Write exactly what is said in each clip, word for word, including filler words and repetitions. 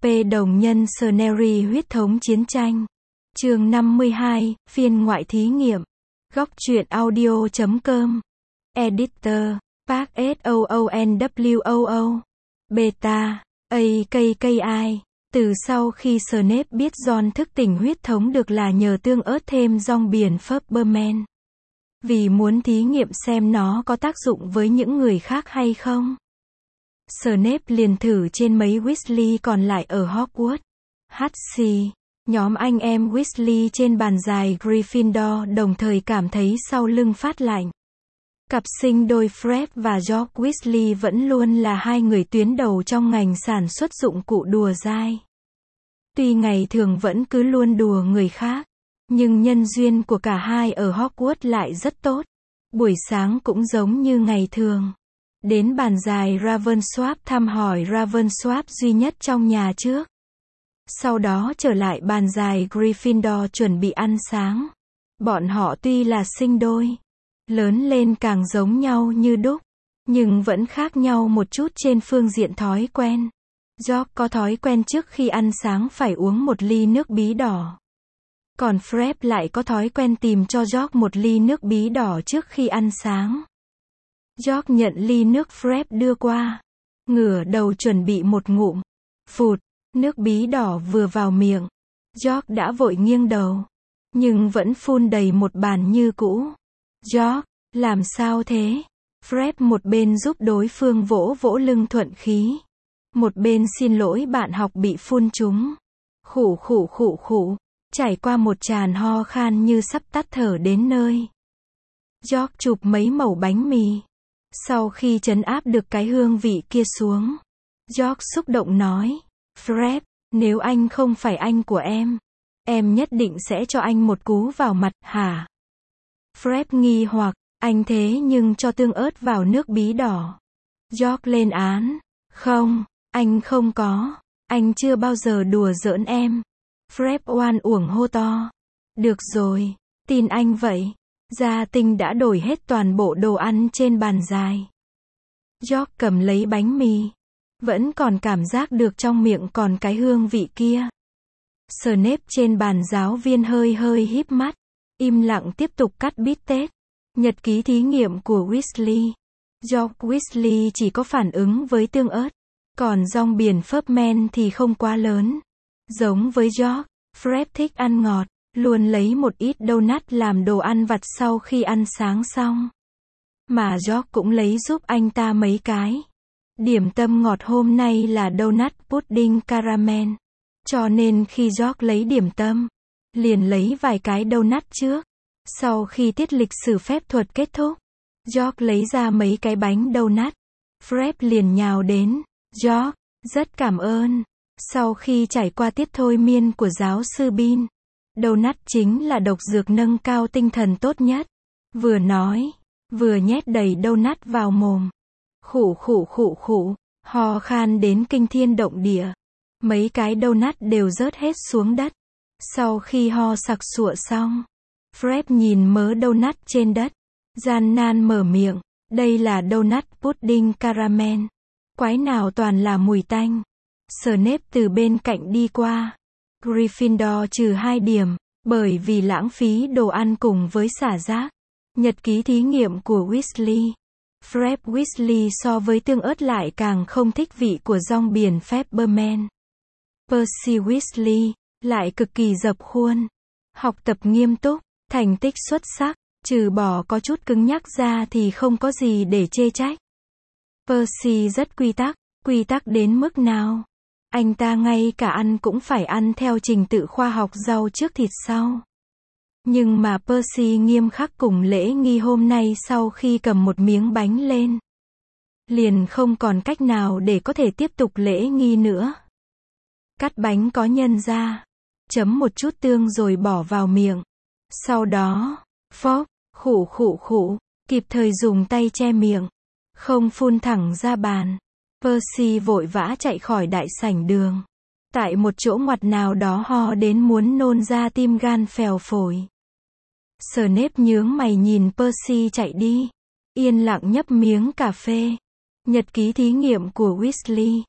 P đồng nhân Scenery huyết thống chiến tranh. Chương năm mươi hai, phiên ngoại thí nghiệm. Góc truyện audio chấm com. Editor, Park S O O N W O O. Beta, A K K I. Từ sau khi Snape biết Ron thức tỉnh huyết thống được là nhờ tương ớt thêm rong biển Furberman. Vì muốn thí nghiệm xem nó có tác dụng với những người khác hay không. Snape liền thử trên mấy Weasley còn lại ở Hogwarts. hát xì, nhóm anh em Weasley trên bàn dài Gryffindor đồng thời cảm thấy sau lưng phát lạnh. Cặp sinh đôi Fred và George Weasley vẫn luôn là hai người tuyến đầu trong ngành sản xuất dụng cụ đùa dai. Tuy ngày thường vẫn cứ luôn đùa người khác, nhưng nhân duyên của cả hai ở Hogwarts lại rất tốt. Buổi sáng cũng giống như ngày thường. Đến bàn dài Ravensworth thăm hỏi Ravensworth duy nhất trong nhà trước. Sau đó trở lại bàn dài Gryffindor chuẩn bị ăn sáng. Bọn họ tuy là sinh đôi, lớn lên càng giống nhau như đúc, nhưng vẫn khác nhau một chút trên phương diện thói quen. George có thói quen trước khi ăn sáng phải uống một ly nước bí đỏ. Còn Fred lại có thói quen tìm cho George một ly nước bí đỏ trước khi ăn sáng. George nhận ly nước Fred đưa qua, ngửa đầu chuẩn bị một ngụm. Phụt, nước bí đỏ vừa vào miệng, George đã vội nghiêng đầu, nhưng vẫn phun đầy một bàn như cũ. George, làm sao thế? Fred một bên giúp đối phương vỗ vỗ lưng thuận khí, một bên xin lỗi bạn học bị phun trúng. Khụ khụ khụ khụ, trải qua một tràn ho khan như sắp tắt thở đến nơi. George chụp mấy mẩu bánh mì. Sau khi trấn áp được cái hương vị kia xuống, George xúc động nói, Fred, nếu anh không phải anh của em, em nhất định sẽ cho anh một cú vào mặt, hả? Fred nghi hoặc, anh thế nhưng cho tương ớt vào nước bí đỏ. George lên án, không, anh không có, anh chưa bao giờ đùa giỡn em. Fred oan uổng hô to, được rồi, tin anh vậy. Gia Tinh đã đổi hết toàn bộ đồ ăn trên bàn dài. George cầm lấy bánh mì, vẫn còn cảm giác được trong miệng còn cái hương vị kia. Snape trên bàn giáo viên hơi hơi híp mắt, im lặng tiếp tục cắt bít tết. Nhật ký thí nghiệm của Weasley. George Weasley chỉ có phản ứng với tương ớt, còn rong biển Furberman thì không quá lớn. Giống với George, Fred thích ăn ngọt, luôn lấy một ít donut làm đồ ăn vặt sau khi ăn sáng xong. Mà George cũng lấy giúp anh ta mấy cái. Điểm tâm ngọt hôm nay là donut pudding caramel. Cho nên khi George lấy điểm tâm, liền lấy vài cái donut trước. Sau khi tiết lịch sử phép thuật kết thúc, George lấy ra mấy cái bánh donut. Fred liền nhào đến, George, rất cảm ơn. Sau khi trải qua tiết thôi miên của giáo sư Bean, donut chính là độc dược nâng cao tinh thần tốt nhất. Vừa nói, vừa nhét đầy donut vào mồm. Khụ khụ khụ khụ, ho khan đến kinh thiên động địa. Mấy cái donut đều rớt hết xuống đất. Sau khi ho sặc sụa xong, Fred nhìn mớ donut trên đất, gian nan mở miệng, đây là donut pudding caramel. Quái nào toàn là mùi tanh. Snape từ bên cạnh đi qua. Gryffindor trừ hai điểm, bởi vì lãng phí đồ ăn cùng với xả rác. Nhật ký thí nghiệm của Weasley. Fred Weasley so với tương ớt lại càng không thích vị của rong biển Furberman. Percy Weasley lại cực kỳ dập khuôn. Học tập nghiêm túc, thành tích xuất sắc, trừ bỏ có chút cứng nhắc ra thì không có gì để chê trách. Percy rất quy tắc, quy tắc đến mức nào? Anh ta ngay cả ăn cũng phải ăn theo trình tự khoa học rau trước thịt sau. Nhưng mà Percy nghiêm khắc cùng lễ nghi hôm nay sau khi cầm một miếng bánh lên, liền không còn cách nào để có thể tiếp tục lễ nghi nữa. Cắt bánh có nhân ra, chấm một chút tương rồi bỏ vào miệng. Sau đó, phốc, khụ khụ khụ, kịp thời dùng tay che miệng, không phun thẳng ra bàn. Percy vội vã chạy khỏi đại sảnh đường. Tại một chỗ ngoặt nào đó ho đến muốn nôn ra tim gan phèo phổi. Snape nhướng mày nhìn Percy chạy đi, yên lặng nhấp miếng cà phê. Nhật ký thí nghiệm của Weasley.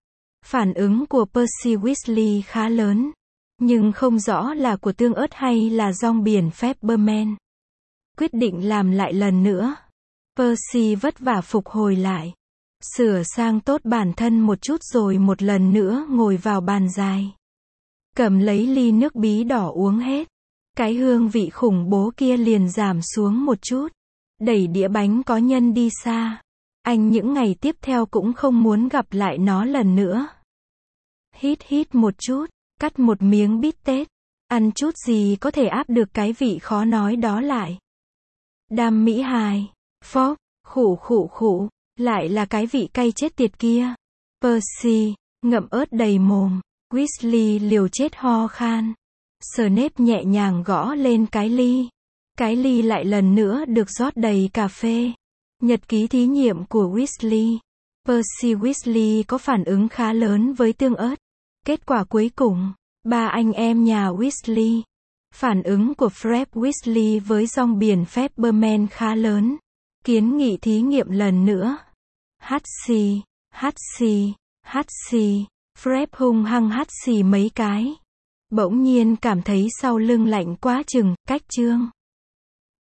Phản ứng của Percy Weasley khá lớn, nhưng không rõ là của tương ớt hay là rong biển Fableman. Quyết định làm lại lần nữa. Percy vất vả phục hồi lại, sửa sang tốt bản thân một chút rồi một lần nữa ngồi vào bàn dài. Cầm lấy ly nước bí đỏ uống hết. Cái hương vị khủng bố kia liền giảm xuống một chút. Đẩy đĩa bánh có nhân đi xa. Anh những ngày tiếp theo cũng không muốn gặp lại nó lần nữa. Hít hít một chút, cắt một miếng bít tết. Ăn chút gì có thể áp được cái vị khó nói đó lại. Đam mỹ hài. Phốc, khụ khụ khụ. Lại là cái vị cay chết tiệt kia. Percy, ngậm ớt đầy mồm. Weasley liều chết ho khan. Snape nhẹ nhàng gõ lên cái ly. Cái ly lại lần nữa được rót đầy cà phê. Nhật ký thí nghiệm của Weasley. Percy Weasley có phản ứng khá lớn với tương ớt. Kết quả cuối cùng, ba anh em nhà Weasley. Phản ứng của Fred Weasley với rong biển Fableman khá lớn. Kiến nghị thí nghiệm lần nữa. Hắt xì, hắt xì, hắt xì. Fred hung hăng hắt xì mấy cái. Bỗng nhiên cảm thấy sau lưng lạnh quá chừng, cách chương.